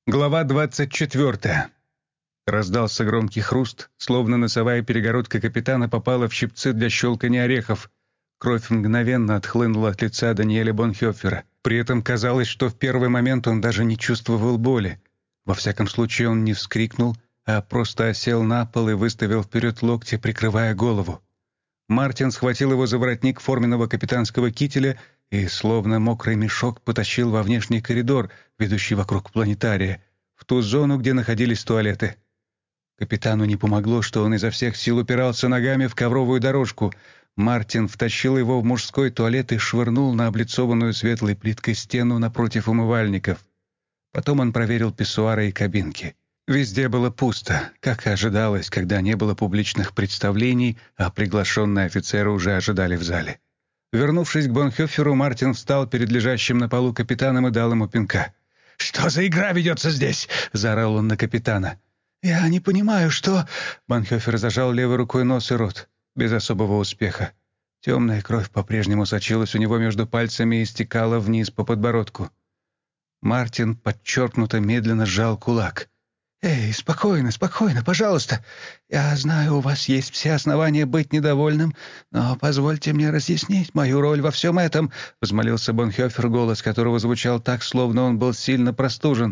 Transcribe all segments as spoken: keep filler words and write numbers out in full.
Глава двадцать четвертая. Раздался громкий хруст, словно носовая перегородка капитана попала в щипцы для щелкания орехов. Кровь мгновенно отхлынула от лица Даниэля Бонхёфера. При этом казалось, что в первый момент он даже не чувствовал боли. Во всяком случае, он не вскрикнул, а просто осел на пол и выставил вперед локти, прикрывая голову. Мартин схватил его за воротник форменного капитанского кителя и, словно мокрый мешок, потащил во внешний коридор, ведущий вокруг планетария, в ту зону, где находились туалеты. Капитану не помогло, что он изо всех сил упирался ногами в ковровую дорожку. Мартин втащил его в мужской туалет и швырнул на облицованную светлой плиткой стену напротив умывальников. Потом он проверил писсуары и кабинки. Везде было пусто, как и ожидалось, когда не было публичных представлений, а приглашенные офицеры уже ожидали в зале. Вернувшись к Бонхёферу, Мартин встал перед лежащим на полу капитаном и дал ему пинка. «Что за игра ведется здесь?» — заорал он на капитана. «Я не понимаю, что...» Бонхёфер зажал левой рукой нос и рот. Без особого успеха. Темная кровь по-прежнему сочилась у него между пальцами и стекала вниз по подбородку. Мартин подчеркнуто медленно сжал кулак. «Эй, спокойно, спокойно, пожалуйста. Я знаю, у вас есть все основания быть недовольным, но позвольте мне разъяснить мою роль во всем этом», — взмолился Бонхёфер, голос которого звучал так, словно он был сильно простужен.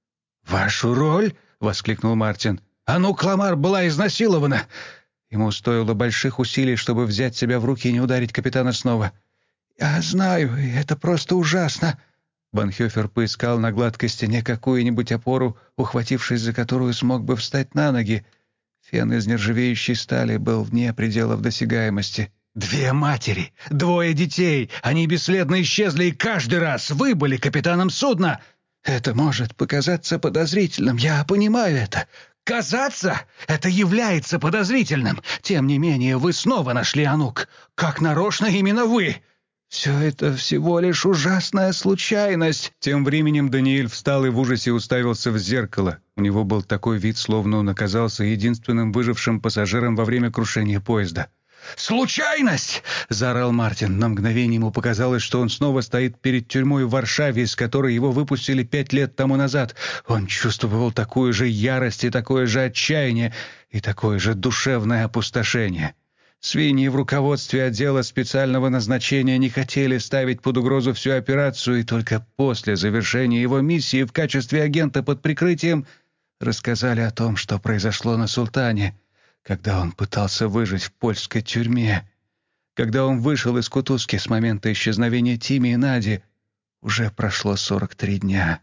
«Вашу роль?» — воскликнул Мартин. «Анук Ламар была изнасилована!» Ему стоило больших усилий, чтобы взять себя в руки и не ударить капитана снова. «Я знаю, и это просто ужасно!» Бонхёфер поискал на гладкой стене какую-нибудь опору, ухватившись за которую смог бы встать на ноги. Фен из нержавеющей стали был вне пределов досягаемости. «Две матери, двое детей, они бесследно исчезли, и каждый раз вы были капитаном судна!» «Это может показаться подозрительным, я понимаю это. Казаться? Это является подозрительным. Тем не менее, вы снова нашли Анук. Как нарочно именно вы!» «Все это всего лишь ужасная случайность». Тем временем Даниэль встал и в ужасе уставился в зеркало. У него был такой вид, словно он оказался единственным выжившим пассажиром во время крушения поезда. «Случайность!» — заорал Мартин. На мгновение ему показалось, что он снова стоит перед тюрьмой в Варшаве, из которой его выпустили пять лет тому назад. Он чувствовал такую же ярость и такое же отчаяние, и такое же душевное опустошение. Свиньи в руководстве отдела специального назначения не хотели ставить под угрозу всю операцию, и только после завершения его миссии в качестве агента под прикрытием рассказали о том, что произошло на Султане, когда он пытался выжить в польской тюрьме. Когда он вышел из кутузки с момента исчезновения Тими и Нади, уже прошло сорок три дня.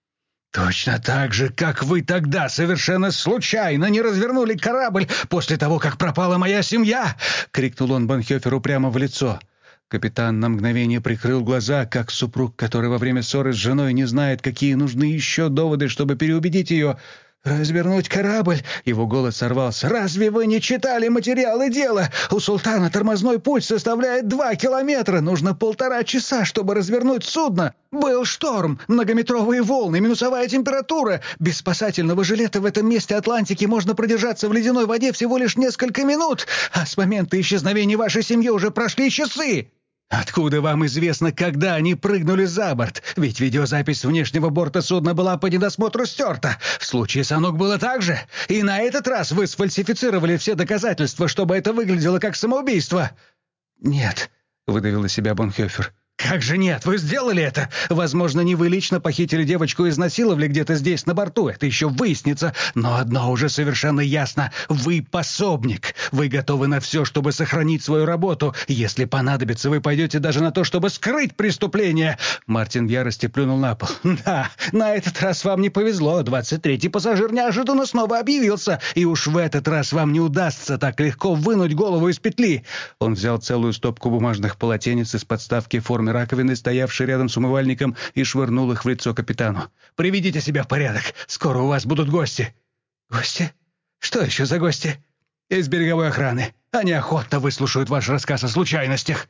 «Точно так же, как вы тогда совершенно случайно не развернули корабль после того, как пропала моя семья!» — крикнул он Бонхёферу прямо в лицо. Капитан на мгновение прикрыл глаза, как супруг, который во время ссоры с женой не знает, какие нужны еще доводы, чтобы переубедить ее. «Развернуть корабль?» — его голос сорвался. «Разве вы не читали материалы дела? У Султана тормозной путь составляет два километра. Нужно полтора часа, чтобы развернуть судно. Был шторм, многометровые волны, минусовая температура. Без спасательного жилета в этом месте Атлантики можно продержаться в ледяной воде всего лишь несколько минут, а с момента исчезновения вашей семьи уже прошли часы. Откуда вам известно, когда они прыгнули за борт? Ведь видеозапись внешнего борта судна была по недосмотру стерта. В случае с Анук было так же. И на этот раз вы сфальсифицировали все доказательства, чтобы это выглядело как самоубийство». «Нет», — выдавил из себя Бонхёфер. «Как же нет? Вы сделали это! Возможно, не вы лично похитили девочку и изнасиловали где-то здесь, на борту. Это еще выяснится. Но одно уже совершенно ясно. Вы пособник. Вы готовы на все, чтобы сохранить свою работу. Если понадобится, вы пойдете даже на то, чтобы скрыть преступление». Мартин в ярости плюнул на пол. «Да, на этот раз вам не повезло. двадцать третий пассажир неожиданно снова объявился. И уж в этот раз вам не удастся так легко вынуть голову из петли». Он взял целую стопку бумажных полотенец из подставки в форме раковины, стоявшей рядом с умывальником, и швырнул их в лицо капитану. «Приведите себя в порядок. Скоро у вас будут гости». «Гости? Что еще за гости?» «Из береговой охраны. Они охотно выслушают ваш рассказ о случайностях».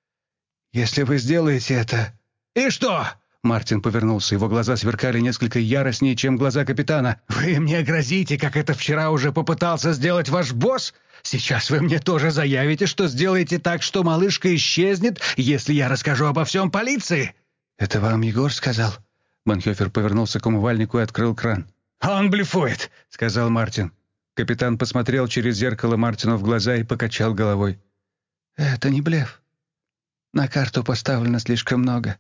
«Если вы сделаете это...» «И что?» Мартин повернулся. Его глаза сверкали несколько яростнее, чем глаза капитана. «Вы мне грозите, как это вчера уже попытался сделать ваш босс? Сейчас вы мне тоже заявите, что сделаете так, что малышка исчезнет, если я расскажу обо всем полиции». «Это вам Егор сказал?» Бонхёфер повернулся к умывальнику и открыл кран. «Он блефует», — сказал Мартин. Капитан посмотрел через зеркало Мартину в глаза и покачал головой. «Это не блеф. На карту поставлено слишком много.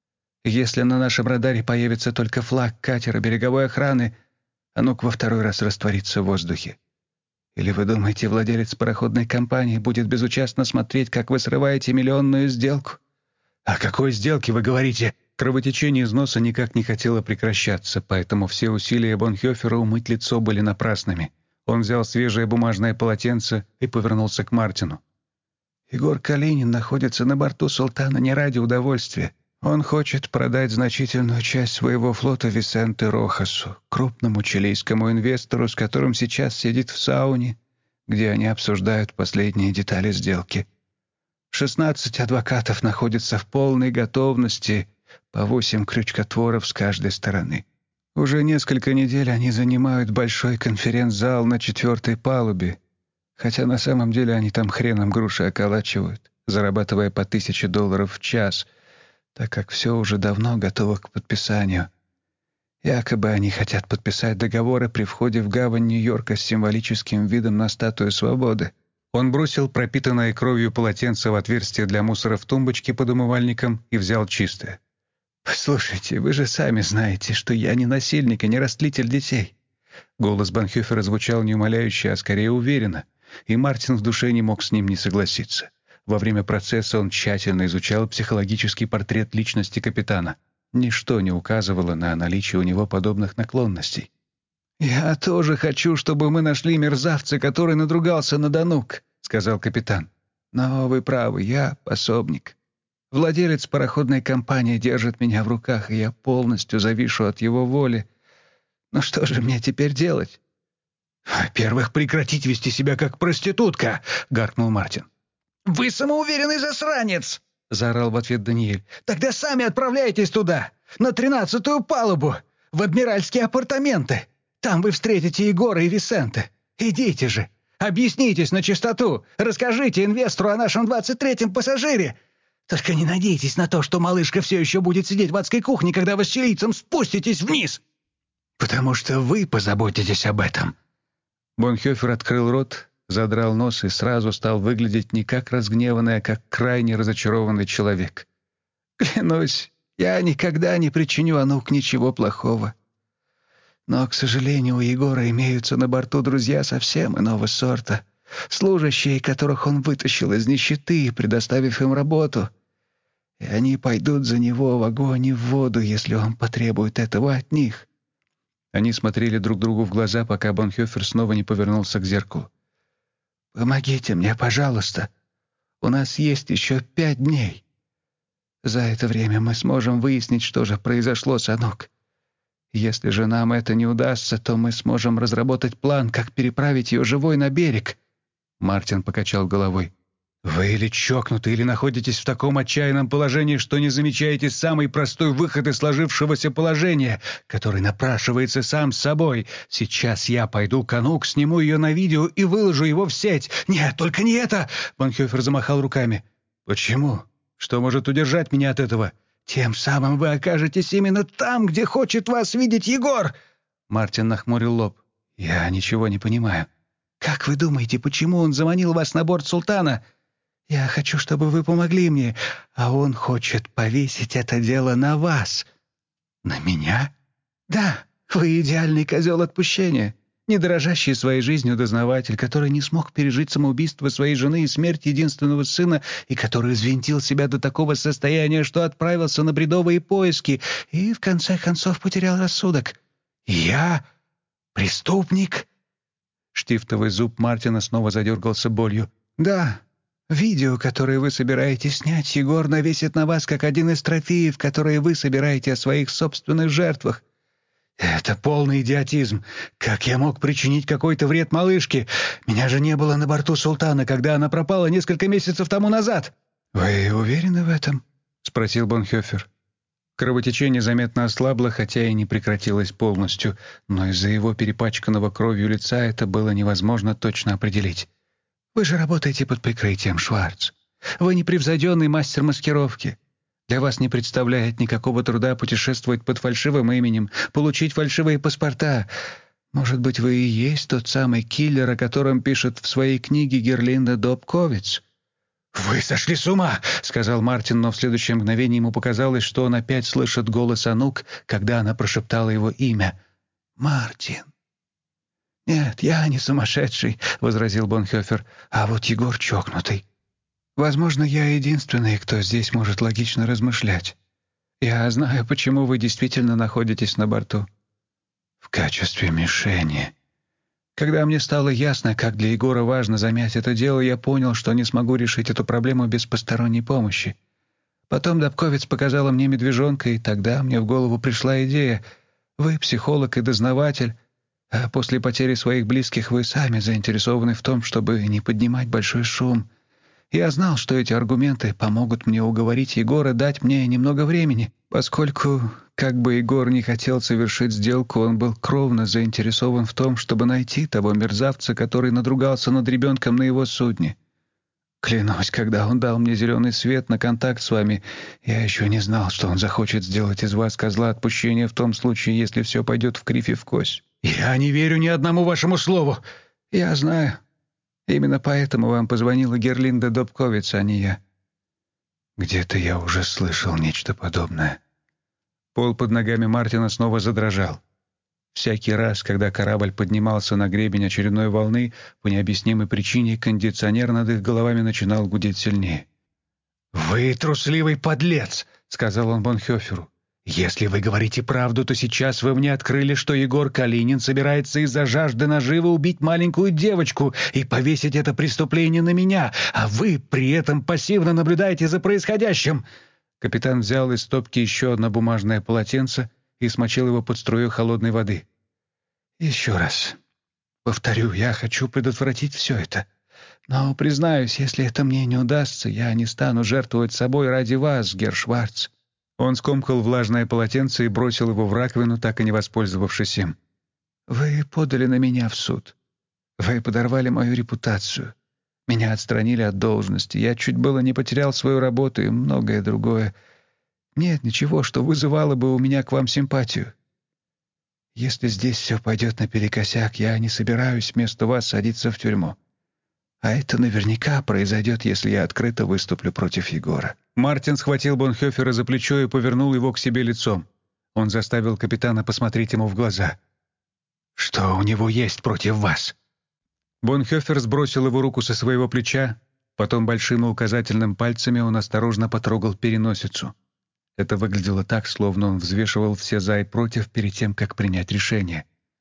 Если на нашем радаре появится только флаг катера береговой охраны, Анук во второй раз растворится в воздухе. Или вы думаете, владелец пароходной компании будет безучастно смотреть, как вы срываете миллионную сделку?» «О какой сделке вы говорите?» Кровотечение из носа никак не хотело прекращаться, поэтому все усилия Бонхёфера умыть лицо были напрасными. Он взял свежее бумажное полотенце и повернулся к Мартину. «Егор Калинин находится на борту «Султана» не ради удовольствия. Он хочет продать значительную часть своего флота Висенте Рохасу, крупному чилийскому инвестору, с которым сейчас сидит в сауне, где они обсуждают последние детали сделки. шестнадцать адвокатов находятся в полной готовности, по восемь крючкотворов с каждой стороны. Уже несколько недель они занимают большой конференц-зал на четвертой палубе, хотя на самом деле они там хреном груши околачивают, зарабатывая по тысяче долларов в час, так как все уже давно готово к подписанию. Якобы они хотят подписать договоры при входе в гавань Нью-Йорка с символическим видом на статую свободы. Он бросил пропитанное кровью полотенце в отверстие для мусора в тумбочке под умывальником и взял чистое. «Послушайте, вы же сами знаете, что я не насильник и не растлитель детей». Голос Бонхёфера звучал не умоляюще, а скорее уверенно, и Мартин в душе не мог с ним не согласиться. Во время процесса он тщательно изучал психологический портрет личности капитана. Ничто не указывало на наличие у него подобных наклонностей. «Я тоже хочу, чтобы мы нашли мерзавца, который надругался над Анук», — сказал капитан. «Но вы правы, я пособник. Владелец пароходной компании держит меня в руках, и я полностью завишу от его воли. Но что же мне теперь делать?» «Во-первых, прекратить вести себя как проститутка», — гаркнул Мартин. «Вы самоуверенный засранец!» — заорал в ответ Даниэль. «Тогда сами отправляйтесь туда, на тринадцатую палубу, в адмиральские апартаменты. Там вы встретите Егора и Висенте. Идите же, объяснитесь на чистоту, расскажите инвестору о нашем двадцать третьем пассажире. Только не надейтесь на то, что малышка все еще будет сидеть в адской кухне, когда вы с чилийцем спуститесь вниз. Потому что вы позаботитесь об этом». Бонхёфер открыл рот, задрал нос и сразу стал выглядеть не как разгневанный, а как крайне разочарованный человек. «Клянусь, я никогда не причиню Анук ничего плохого. Но, к сожалению, у Егора имеются на борту друзья совсем иного сорта, служащие, которых он вытащил из нищеты, предоставив им работу. И они пойдут за него в огонь и в воду, если он потребует этого от них». Они смотрели друг другу в глаза, пока Бонхёфер снова не повернулся к зеркалу. «Помогите мне, пожалуйста. У нас есть еще пять дней. За это время мы сможем выяснить, что же произошло с Анук. Если же нам это не удастся, то мы сможем разработать план, как переправить ее живой на берег». Мартин покачал головой. «Вы или чокнуты, или находитесь в таком отчаянном положении, что не замечаете самый простой выход из сложившегося положения, который напрашивается сам с собой. Сейчас я пойду к Анук, сниму ее на видео и выложу его в сеть». «Нет, только не это!» — Бонхёфер замахал руками. «Почему? Что может удержать меня от этого?» «Тем самым вы окажетесь именно там, где хочет вас видеть Егор!» Мартин нахмурил лоб. «Я ничего не понимаю». «Как вы думаете, почему он заманил вас на борт «Султана»? Я хочу, чтобы вы помогли мне, а он хочет повесить это дело на вас». «На меня?» «Да, вы идеальный козел отпущения. Не дорожащий своей жизнью дознаватель, который не смог пережить самоубийство своей жены и смерть единственного сына, и который взвинтил себя до такого состояния, что отправился на бредовые поиски и, в конце концов, потерял рассудок. Я преступник?» Штифтовый зуб Мартина снова задергался болью. «Да, видео, которое вы собираетесь снять, Егор навесит на вас как один из трофеев, которые вы собираете о своих собственных жертвах. Это полный идиотизм. Как я мог причинить какой-то вред малышке? Меня же не было на борту «Султана», когда она пропала несколько месяцев тому назад». «Вы уверены в этом?» — спросил Бонхёфер. Кровотечение заметно ослабло, хотя и не прекратилось полностью, но из-за его перепачканного кровью лица это было невозможно точно определить. «Вы же работаете под прикрытием, Шварц. Вы непревзойденный мастер маскировки. Для вас не представляет никакого труда путешествовать под фальшивым именем, получить фальшивые паспорта. Может быть, вы и есть тот самый киллер, о котором пишет в своей книге Герлинда Добковиц?» «Вы сошли с ума!» — сказал Мартин, но в следующее мгновение ему показалось, что он опять слышит голос Анук, когда она прошептала его имя. «Мартин». «Нет, я не сумасшедший», — возразил Бонхёфер, — «а вот Егор чокнутый. Возможно, я единственный, кто здесь может логично размышлять. Я знаю, почему вы действительно находитесь на борту. В качестве мишени. Когда мне стало ясно, как для Егора важно замять это дело, я понял, что не смогу решить эту проблему без посторонней помощи. Потом Добковиц показала мне медвежонка, и тогда мне в голову пришла идея. Вы психолог и дознаватель, а после потери своих близких вы сами заинтересованы в том, чтобы не поднимать большой шум. Я знал, что эти аргументы помогут мне уговорить Егора дать мне немного времени, поскольку, как бы Егор не хотел совершить сделку, он был кровно заинтересован в том, чтобы найти того мерзавца, который надругался над ребенком на его судне. Клянусь, когда он дал мне зеленый свет на контакт с вами, я еще не знал, что он захочет сделать из вас козла отпущения в том случае, если все пойдет в кривь и в кость. Я не верю ни одному вашему слову. Я знаю. Именно поэтому вам позвонила Герлинда Добковиц, а не я. Где-то я уже слышал нечто подобное. Пол под ногами Мартина снова задрожал. Всякий раз, когда корабль поднимался на гребень очередной волны, по необъяснимой причине кондиционер над их головами начинал гудеть сильнее. «Вы трусливый подлец!» — сказал он Бонхёферу. «Если вы говорите правду, то сейчас вы мне открыли, что Егор Калинин собирается из-за жажды наживы убить маленькую девочку и повесить это преступление на меня, а вы при этом пассивно наблюдаете за происходящим». Капитан взял из стопки еще одно бумажное полотенце и смочил его под струю холодной воды. «Еще раз. Повторю, я хочу предотвратить все это. Но, признаюсь, если это мне не удастся, я не стану жертвовать собой ради вас, герр Шварц». Он скомкал влажное полотенце и бросил его в раковину, так и не воспользовавшись им. «Вы подали на меня в суд. Вы подорвали мою репутацию. Меня отстранили от должности. Я чуть было не потерял свою работу и многое другое. Нет ничего, что вызывало бы у меня к вам симпатию. Если здесь все пойдет наперекосяк, я не собираюсь вместо вас садиться в тюрьму. А это наверняка произойдет, если я открыто выступлю против Егора». Мартин схватил Бонхёфера за плечо и повернул его к себе лицом. Он заставил капитана посмотреть ему в глаза. «Что у него есть против вас?» Бонхёфер сбросил его руку со своего плеча, потом большим и указательным пальцами он осторожно потрогал переносицу. Это выглядело так, словно он взвешивал все «за» и «против» перед тем, как принять решение.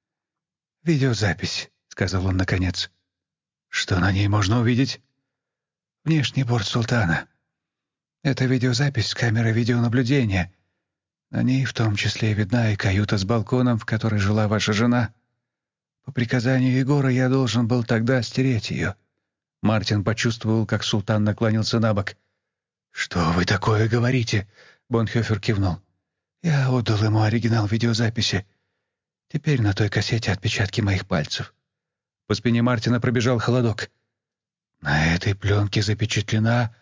«Видеозапись», — сказал он наконец. «Что на ней можно увидеть?» «Внешний борт «Султана». Это видеозапись с камеры видеонаблюдения. На ней в том числе видна и каюта с балконом, в которой жила ваша жена. По приказанию Егора я должен был тогда стереть ее». Мартин почувствовал, как Султан наклонился набок. «Что вы такое говорите?» Бонхёфер кивнул. «Я отдал ему оригинал видеозаписи. Теперь на той кассете отпечатки моих пальцев». По спине Мартина пробежал холодок. «На этой пленке запечатлена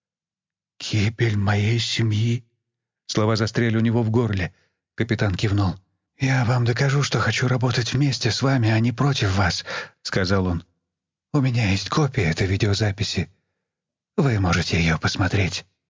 гибель моей семьи». Слова застряли у него в горле. Капитан кивнул. «Я вам докажу, что хочу работать вместе с вами, а не против вас», — сказал он. «У меня есть копия этой видеозаписи. Вы можете ее посмотреть».